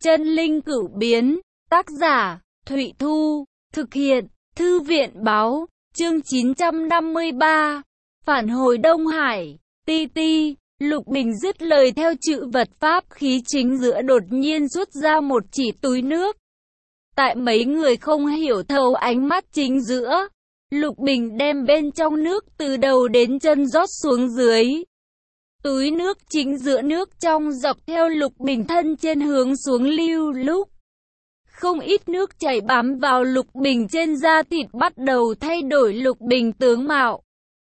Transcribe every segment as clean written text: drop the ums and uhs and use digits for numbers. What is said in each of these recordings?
Chân linh cửu biến, tác giả, Thụy Thu, thực hiện, Thư viện báo, chương 953, phản hồi Đông Hải, ti ti. Lục Bình dứt lời theo chữ vật pháp khí chính giữa đột nhiên rút ra một chỉ túi nước. Tại mấy người không hiểu thấu ánh mắt chính giữa, Lục Bình đem bên trong nước từ đầu đến chân rót xuống dưới. Túi nước chính giữa nước trong dọc theo Lục Bình thân trên hướng xuống lưu lúc. Không ít nước chảy bám vào Lục Bình trên da thịt bắt đầu thay đổi Lục Bình tướng mạo.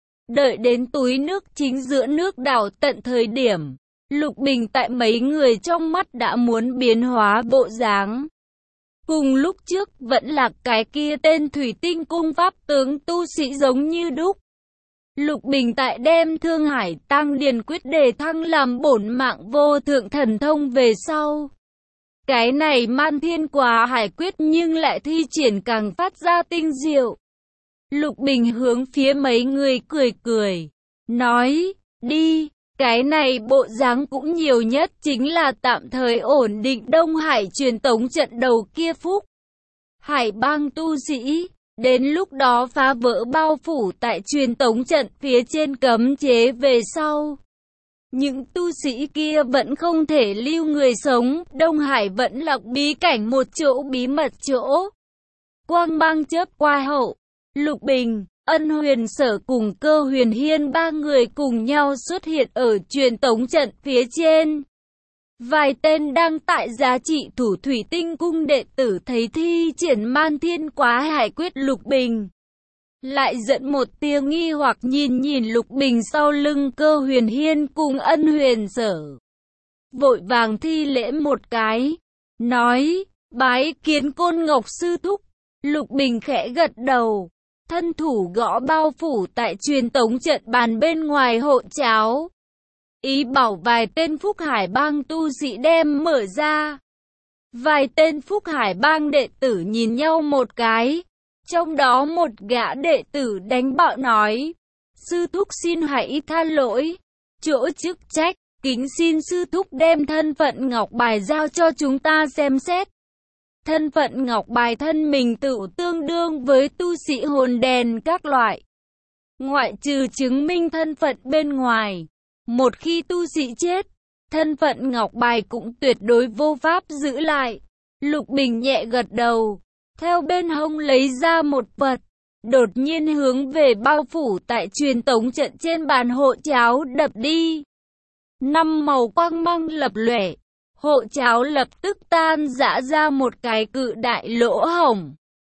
Đợi đến túi nước chính giữa nước đảo tận thời điểm, Lục Bình tại mấy người trong mắt đã muốn biến hóa bộ dáng. Cùng lúc trước vẫn là cái kia tên Thủy Tinh Cung pháp tướng tu sĩ giống như đúc. Lục Bình tại đem Thương Hải Tăng Điền Quyết đề thăng làm bổn mạng vô thượng thần thông về sau. Cái này Man Thiên Quá Hải Quyết nhưng lại thi triển càng phát ra tinh diệu. Lục Bình hướng phía mấy người cười cười, nói, đi, cái này bộ dáng cũng nhiều nhất chính là tạm thời ổn định Đông Hải truyền tống trận đầu kia phúc. Hải bang tu sĩ, đến lúc đó phá vỡ bao phủ tại truyền tống trận phía trên cấm chế về sau. Những tu sĩ kia vẫn không thể lưu người sống, Đông Hải vẫn là bí cảnh một chỗ bí mật chỗ. Quang mang chớp qua hậu, Lục Bình, Ân Huyền Sở cùng Cơ Huyền Hiên ba người cùng nhau xuất hiện ở truyền tống trận phía trên. Vài tên đang tại giá trị thủ Thủy Tinh Cung đệ tử thấy thi triển Man Thiên Quá Hải Quyết Lục Bình. Lại dẫn một tia nghi hoặc nhìn Lục Bình sau lưng Cơ Huyền Hiên cùng Ân Huyền Sở. Vội vàng thi lễ một cái, nói, bái kiến Côn Ngọc sư thúc. Lục Bình khẽ gật đầu, thân thủ gõ bao phủ tại truyền tống trận bàn bên ngoài hộ cháo. Ý bảo vài tên Phúc Hải bang tu sĩ đem mở ra. Vài tên Phúc Hải bang đệ tử nhìn nhau một cái. Trong đó một gã đệ tử đánh bạo nói, sư thúc xin hãy tha lỗi, chỗ chức trách, kính xin sư thúc đem thân phận ngọc bài giao cho chúng ta xem xét. Thân phận ngọc bài thân mình tự tương đương với tu sĩ hồn đèn các loại. Ngoại trừ chứng minh thân phận bên ngoài, một khi tu sĩ chết, thân phận ngọc bài cũng tuyệt đối vô pháp giữ lại. Lục Bình nhẹ gật đầu, theo bên hông lấy ra một vật, đột nhiên hướng về bao phủ tại truyền tống trận trên bàn hộ cháo đập đi. 5 màu quang mang lập lòe, hộ cháo lập tức tan rã ra một cái cự đại lỗ hổng.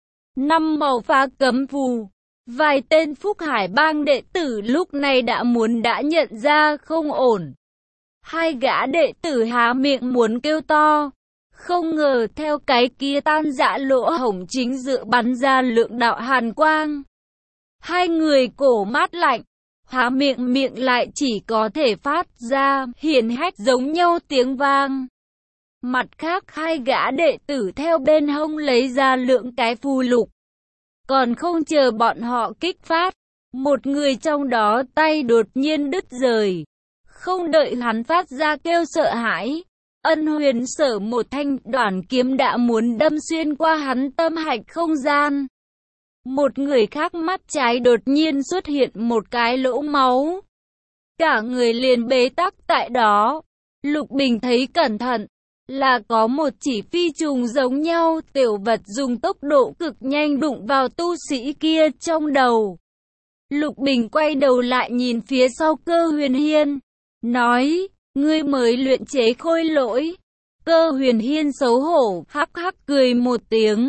5 màu phá cấm phù. Vài tên Phúc Hải bang đệ tử lúc này đã nhận ra không ổn. Hai gã đệ tử há miệng muốn kêu to. Không ngờ theo cái kia tan rã lỗ hổng chính giữa bắn ra lượng đạo hàn quang. Hai người cổ mát lạnh, há miệng lại chỉ có thể phát ra hiển hách giống nhau tiếng vang. Mặt khác hai gã đệ tử theo bên hông lấy ra lượng cái phù lục. Còn không chờ bọn họ kích phát, một người trong đó tay đột nhiên đứt rời. Không đợi hắn phát ra kêu sợ hãi, Ân Huyền Sở một thanh đoản kiếm đã muốn đâm xuyên qua hắn tâm hạch không gian. Một người khác mắt trái đột nhiên xuất hiện một cái lỗ máu. Cả người liền bế tắc tại đó. Lục Bình thấy cẩn thận, là có một chỉ phi trùng giống nhau tiểu vật dùng tốc độ cực nhanh đụng vào tu sĩ kia trong đầu. Lục Bình quay đầu lại nhìn phía sau Cơ Huyền Hiên, nói, ngươi mới luyện chế khôi lỗi. Cơ Huyền Hiên xấu hổ, hắc hắc cười một tiếng,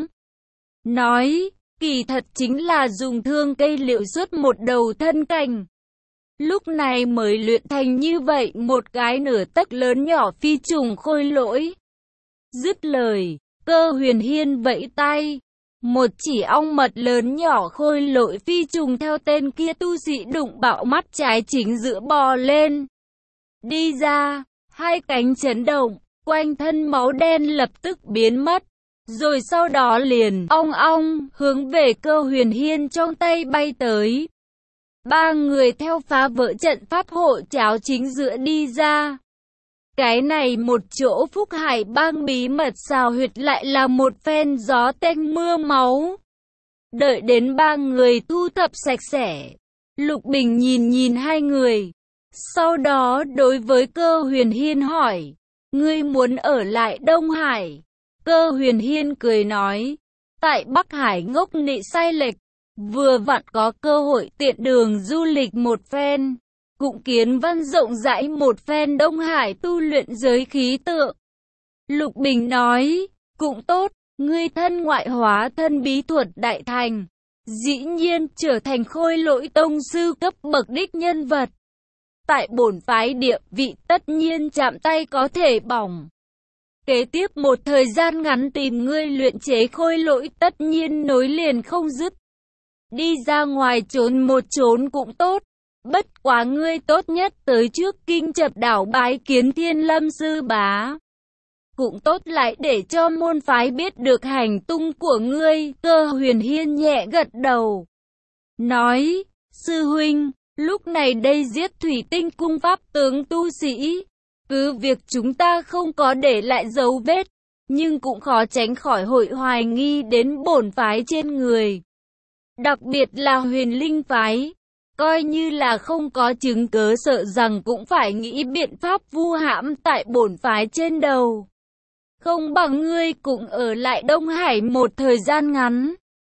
nói, kỳ thật chính là dùng thương cây liệu xuất một đầu thân cành. Lúc này mới luyện thành như vậy một cái nửa tấc lớn nhỏ phi trùng khôi lỗi. Dứt lời, Cơ Huyền Hiên vẫy tay. Một chỉ ong mật lớn nhỏ khôi lỗi phi trùng theo tên kia tu sĩ đụng bạo mắt trái chính giữa bò lên. Đi ra, hai cánh chấn động, quanh thân máu đen lập tức biến mất. Rồi sau đó liền ong hướng về Cơ Huyền Hiên trong tay bay tới. Ba người theo phá vỡ trận pháp hộ cháo chính giữa đi ra. Cái này một chỗ Phúc Hải Bang bí mật xào huyệt lại là một phen gió tanh mưa máu. Đợi đến ba người thu thập sạch sẽ, Lục Bình nhìn hai người. Sau đó đối với Cơ Huyền Hiên hỏi, ngươi muốn ở lại Đông Hải? Cơ Huyền Hiên cười nói, tại Bắc Hải ngốc nị sai lệch, vừa vặn có cơ hội tiện đường du lịch một phen, cũng kiến văn rộng rãi một phen Đông Hải tu luyện giới khí tượng. Lục Bình nói, cũng tốt, ngươi thân ngoại hóa thân bí thuật đại thành, dĩ nhiên trở thành Khôi Lỗi tông sư cấp bậc đích nhân vật. Tại bổn phái địa vị tất nhiên chạm tay có thể bỏng. Kế tiếp một thời gian ngắn tìm ngươi luyện chế khôi lỗi tất nhiên nối liền không dứt. Đi ra ngoài trốn một trốn cũng tốt. Bất quá ngươi tốt nhất tới trước Kinh Chập đảo bái kiến Thiên Lâm sư bá. Cũng tốt lại để cho môn phái biết được hành tung của ngươi. Cơ Huyền Hiên nhẹ gật đầu. Nói, sư huynh, lúc này đây giết Thủy Tinh cung pháp tướng tu sĩ. Cứ việc chúng ta không có để lại dấu vết, nhưng cũng khó tránh khỏi hội hoài nghi đến bổn phái trên người. Đặc biệt là Huyền Linh phái, coi như là không có chứng cớ sợ rằng cũng phải nghĩ biện pháp vu hãm tại bổn phái trên đầu. Không bằng ngươi cũng ở lại Đông Hải một thời gian ngắn.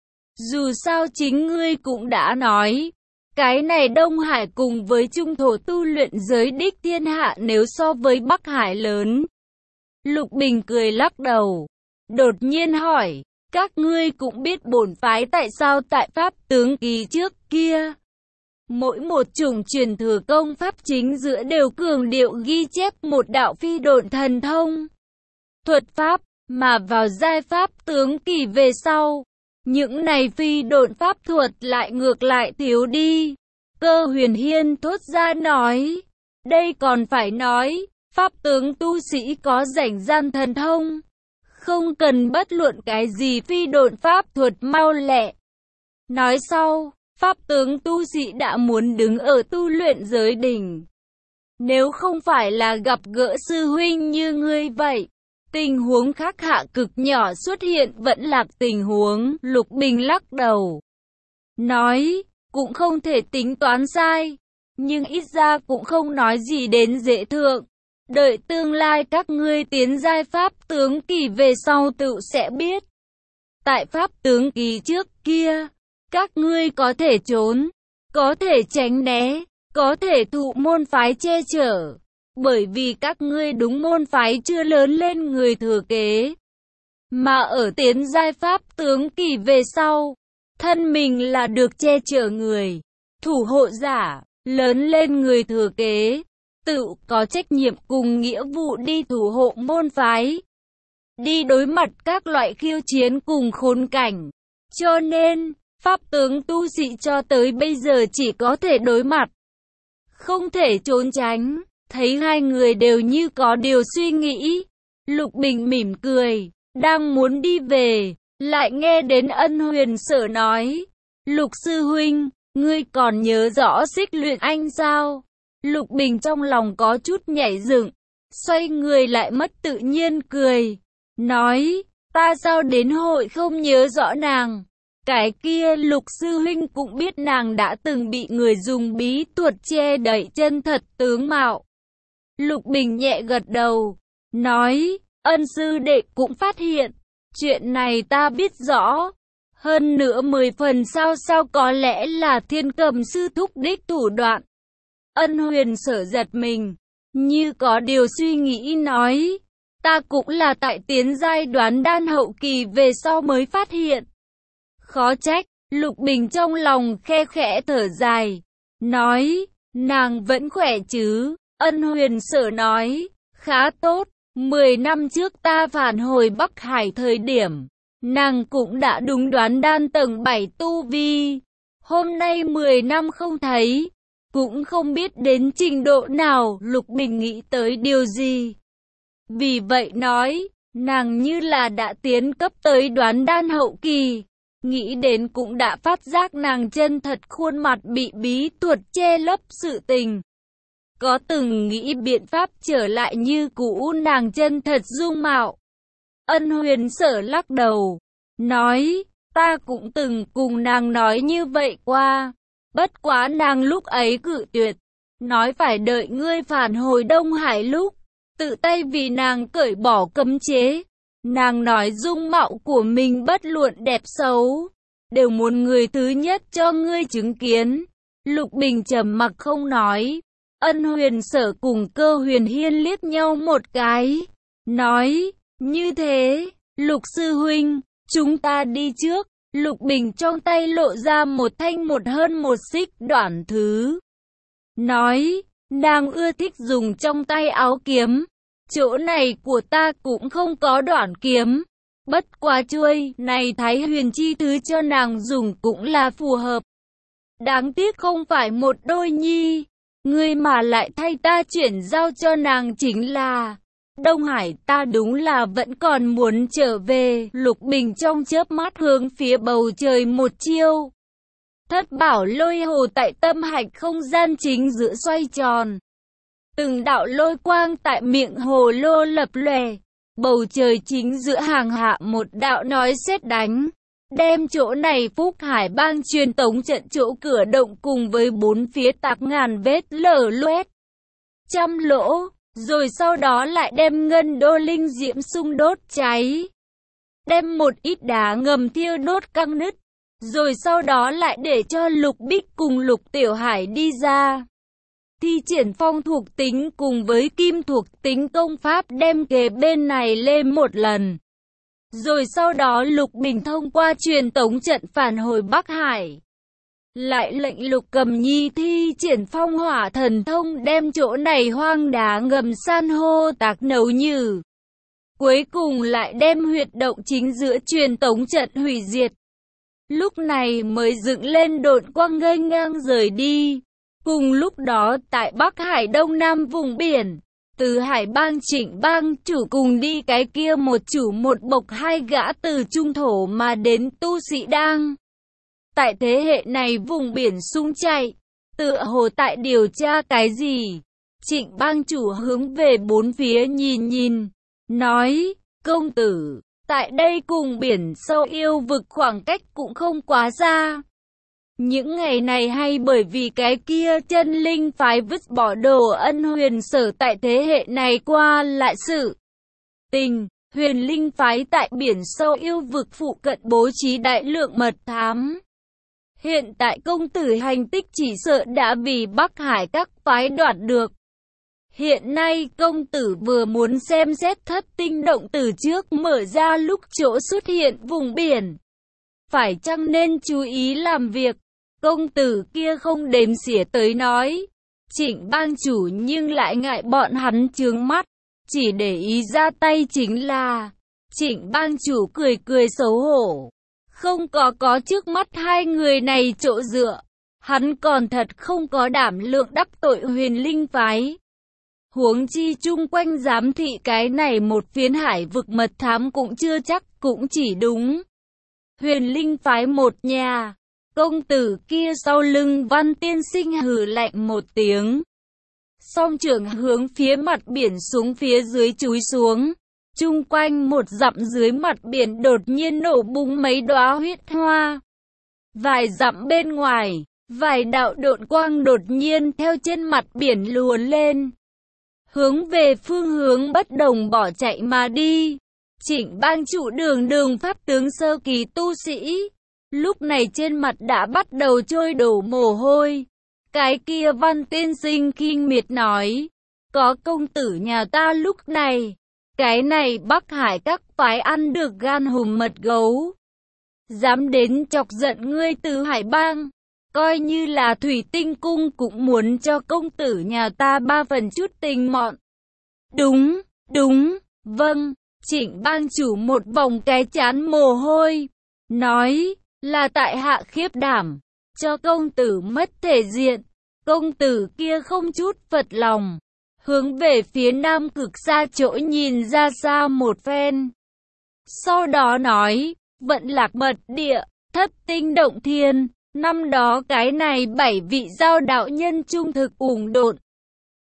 Dù sao chính ngươi cũng đã nói, cái này Đông Hải cùng với trung thổ tu luyện giới đích thiên hạ nếu so với Bắc Hải lớn. Lục Bình cười lắc đầu, đột nhiên hỏi, các ngươi cũng biết bổn phái tại sao tại Pháp tướng kỳ trước kia. Mỗi một chủng truyền thừa công pháp chính giữa đều cường điệu ghi chép một đạo phi độn thần thông. Thuật pháp, mà vào giai Pháp tướng kỳ về sau. Những này phi độn pháp thuật lại ngược lại thiếu đi. Cơ Huyền Hiên thốt ra nói, đây còn phải nói, pháp tướng tu sĩ có rảnh gian thần thông, không cần bất luận cái gì phi độn pháp thuật mau lẹ. Nói sau, pháp tướng tu sĩ đã muốn đứng ở tu luyện giới đỉnh. Nếu không phải là gặp gỡ sư huynh như ngươi vậy, tình huống khác hạ cực nhỏ xuất hiện vẫn là tình huống. Lục Bình lắc đầu, nói, cũng không thể tính toán sai, nhưng ít ra cũng không nói gì đến dễ thượng. Đợi tương lai các ngươi tiến giai pháp tướng kỳ về sau tự sẽ biết. Tại pháp tướng kỳ trước kia, các ngươi có thể trốn, có thể tránh né, có thể thụ môn phái che chở. Bởi vì các ngươi đúng môn phái chưa lớn lên người thừa kế. Mà ở tiến giai pháp tướng kỳ về sau, thân mình là được che chở người, thủ hộ giả, lớn lên người thừa kế, tự có trách nhiệm cùng nghĩa vụ đi thủ hộ môn phái, đi đối mặt các loại khiêu chiến cùng khốn cảnh. Cho nên, pháp tướng tu sĩ cho tới bây giờ chỉ có thể đối mặt, không thể trốn tránh. Thấy hai người đều như có điều suy nghĩ, Lục Bình mỉm cười, đang muốn đi về, lại nghe đến Ân Huyền Sở nói, Lục sư huynh, ngươi còn nhớ rõ Xích Luyện Anh sao? Lục Bình trong lòng có chút nhảy dựng, xoay người lại mất tự nhiên cười, nói, ta sao đến hội không nhớ rõ nàng? Cái kia Lục sư huynh cũng biết nàng đã từng bị người dùng bí thuật che đậy chân thật tướng mạo. Lục Bình nhẹ gật đầu, nói, Ân sư đệ cũng phát hiện, chuyện này ta biết rõ. Hơn nữa 10 phần sao có lẽ là Thiên Cầm sư thúc đích thủ đoạn. Ân Huyền Sở giật mình, như có điều suy nghĩ nói, ta cũng là tại tiến giai đoán đan hậu kỳ về sau mới phát hiện. Khó trách. Lục Bình trong lòng khe khẽ thở dài, nói, nàng vẫn khỏe chứ? Ân Huyền Sở nói, khá tốt, 10 năm trước ta phản hồi Bắc Hải thời điểm, nàng cũng đã đúng đoán đan tầng 7 tu vi. Hôm nay 10 năm không thấy, cũng không biết đến trình độ nào. Lục Bình nghĩ tới điều gì. Vì vậy nói, nàng như là đã tiến cấp tới đoán đan hậu kỳ. Nghĩ đến cũng đã phát giác nàng chân thật khuôn mặt bị bí thuật che lấp sự tình. có từng nghĩ biện pháp trở lại như cũ nàng chân thật dung mạo. Ân Huyền Sở lắc đầu, nói, ta cũng từng cùng nàng nói như vậy qua. Bất quá nàng lúc ấy cự tuyệt, nói phải đợi ngươi phản hồi Đông Hải lúc, tự tay vì nàng cởi bỏ cấm chế. Nàng nói dung mạo của mình bất luận đẹp xấu, đều muốn người thứ nhất cho ngươi chứng kiến. Lục Bình trầm mặc không nói. Ân Huyền Sở cùng Cơ Huyền Hiên liếc nhau một cái, nói, như thế, Lục sư huynh, chúng ta đi trước. Lục Bình trong tay lộ ra một thanh một hơn một xích đoạn thứ. Nói, nàng ưa thích dùng trong tay áo kiếm. Chỗ này của ta cũng không có đoạn kiếm. Bất quá chuôi này Thái Huyền chi thứ cho nàng dùng cũng là phù hợp. Đáng tiếc không phải một đôi nhi. Ngươi mà lại thay ta chuyển giao cho nàng chính là... Đông Hải ta đúng là vẫn còn muốn trở về. Lục Bình trong chớp mắt hướng phía bầu trời một chiêu. Thất bảo lôi hồ tại tâm hạch không gian chính giữa xoay tròn. Từng đạo lôi quang tại miệng hồ lô lập lòe. Bầu trời chính giữa hàng hạ một đạo nói sét đánh. Đem chỗ này Phúc Hải Bang truyền tống trận chỗ cửa động cùng với bốn phía tạc ngàn vết lở loét. Trăm lỗ. Rồi sau đó lại đem ngân đô linh diễm xung đốt cháy. Đem một ít đá ngầm thiêu đốt căng nứt. Rồi sau đó lại để cho Lục Bích cùng Lục Tiểu Hải đi ra. Thi triển phong thuộc tính cùng với kim thuộc tính công pháp đem kề bên này lên một lần. Rồi sau đó Lục Bình thông qua truyền tống trận phản hồi Bắc Hải. Lại lệnh Lục Cầm Nhi thi triển phong hỏa thần thông đem chỗ này hoang đá ngầm san hô tạc nấu nhừ. Cuối cùng lại đem huyệt động chính giữa truyền tống trận hủy diệt. Lúc này mới dựng lên độn quang nghênh ngang rời đi. Cùng lúc đó tại Bắc Hải Đông Nam vùng biển, từ Hải Bang Trịnh Bang chủ cùng đi cái kia một chủ một bộc hai gã từ trung thổ mà đến tu sĩ đang. Tại thế hệ này vùng biển sung chạy, tựa hồ tại điều tra cái gì. Trịnh Bang chủ hướng về bốn phía nhìn nhìn, nói, công tử, tại đây cùng biển sâu yêu vực khoảng cách cũng không quá xa. Những ngày này hay bởi vì cái kia chân linh phái vứt bỏ đồ Ân Huyền Sở tại thế hệ này qua lại sự tình, Huyền Linh phái tại biển sâu yêu vực phụ cận bố trí đại lượng mật thám. Hiện tại công tử hành tích chỉ sợ đã vì Bắc Hải các phái đoạt được. Hiện nay công tử vừa muốn xem xét Thất Tinh động từ trước mở ra lúc chỗ xuất hiện vùng biển. Phải chăng nên chú ý làm việc? Công tử kia không đếm xỉa tới nói. Trịnh Bang chủ nhưng lại ngại bọn hắn chướng mắt. Chỉ để ý ra tay chính là. Trịnh Bang chủ cười cười xấu hổ. Không có trước mắt hai người này chỗ dựa. Hắn còn thật không có đảm lượng đắc tội Huyền Linh phái. Huống chi chung quanh giám thị cái này một phiến hải vực mật thám cũng chưa chắc, cũng chỉ đúng. Huyền Linh phái một nhà. Công tử kia sau lưng Văn tiên sinh hừ lạnh một tiếng. Song trưởng hướng phía mặt biển xuống phía dưới chúi xuống. Chung quanh một dặm dưới mặt biển đột nhiên nổ bung mấy đóa huyết hoa. Vài dặm bên ngoài, vài đạo độn quang đột nhiên theo trên mặt biển luồn lên. Hướng về phương hướng bất đồng bỏ chạy mà đi. Trịnh Bang chủ đường pháp tướng sơ kỳ tu sĩ. Lúc này trên mặt đã bắt đầu trôi đổ mồ hôi. Cái kia Văn tiên sinh khinh miệt nói. Có công tử nhà ta lúc này. Cái này Bắc Hải các phái ăn được gan hùm mật gấu. Dám đến chọc giận ngươi từ Hải Bang. Coi như là Thủy Tinh Cung cũng muốn cho công tử nhà ta ba phần chút tình mọn. Đúng, vâng. Trịnh Bang chủ một vòng cái chán mồ hôi. Nói là tại hạ khiếp đảm. Cho công tử mất thể diện. Công tử kia không chút phật lòng. Hướng về phía nam cực xa chỗ nhìn ra xa một phen. Sau đó nói, Vận Lạc Mật Địa, Thất Tinh Động Thiên. Năm đó cái này 7 vị giao đạo nhân trung thực ủng độn.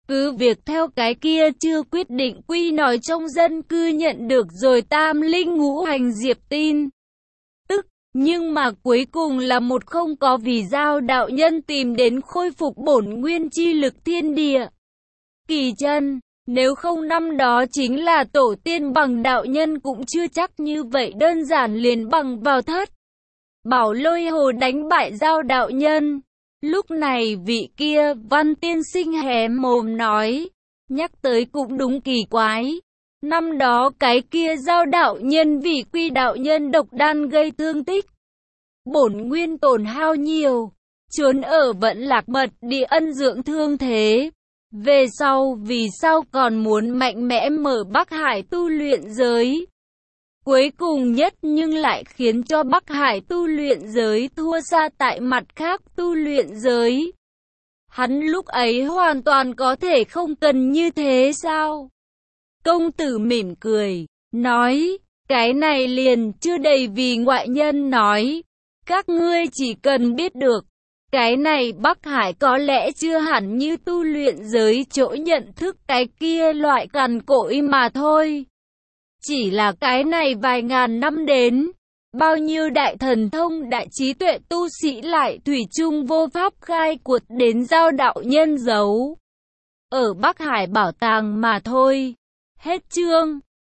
Cứ việc theo cái kia chưa quyết định quy nói trong dân cư nhận được rồi tam linh ngũ hành diệp tin. Tức, nhưng mà cuối cùng là một không có vì Giao đạo nhân tìm đến khôi phục bổn nguyên chi lực thiên địa. Kỳ chân, nếu không năm đó chính là tổ tiên bằng đạo nhân cũng chưa chắc như vậy đơn giản liền bằng vào thất. Bảo Lôi Hồ đánh bại Giao đạo nhân. Lúc này vị kia Văn tiên sinh hé mồm nói, nhắc tới cũng đúng kỳ quái. Năm đó cái kia Giao đạo nhân vì quy đạo nhân độc đan gây thương tích. Bổn nguyên tổn hao nhiều, trốn ở Vận Lạc Mật địa ân dưỡng thương thế. Về sau vì sao còn muốn mạnh mẽ mở Bắc Hải tu luyện giới. Cuối cùng nhất nhưng lại khiến cho Bắc Hải tu luyện giới thua xa tại mặt khác tu luyện giới. Hắn lúc ấy hoàn toàn có thể không cần như thế sao? Công tử mỉm cười, nói, cái này liền chưa đầy vì ngoại nhân nói. Các ngươi chỉ cần biết được, cái này Bắc Hải có lẽ chưa hẳn như tu luyện giới chỗ nhận thức cái kia loại cằn cỗi mà thôi. Chỉ là cái này vài ngàn năm đến, bao nhiêu đại thần thông đại trí tuệ tu sĩ lại thủy chung vô pháp khai cuộc đến Giao đạo nhân giấu ở Bắc Hải bảo tàng mà thôi. Hết chương.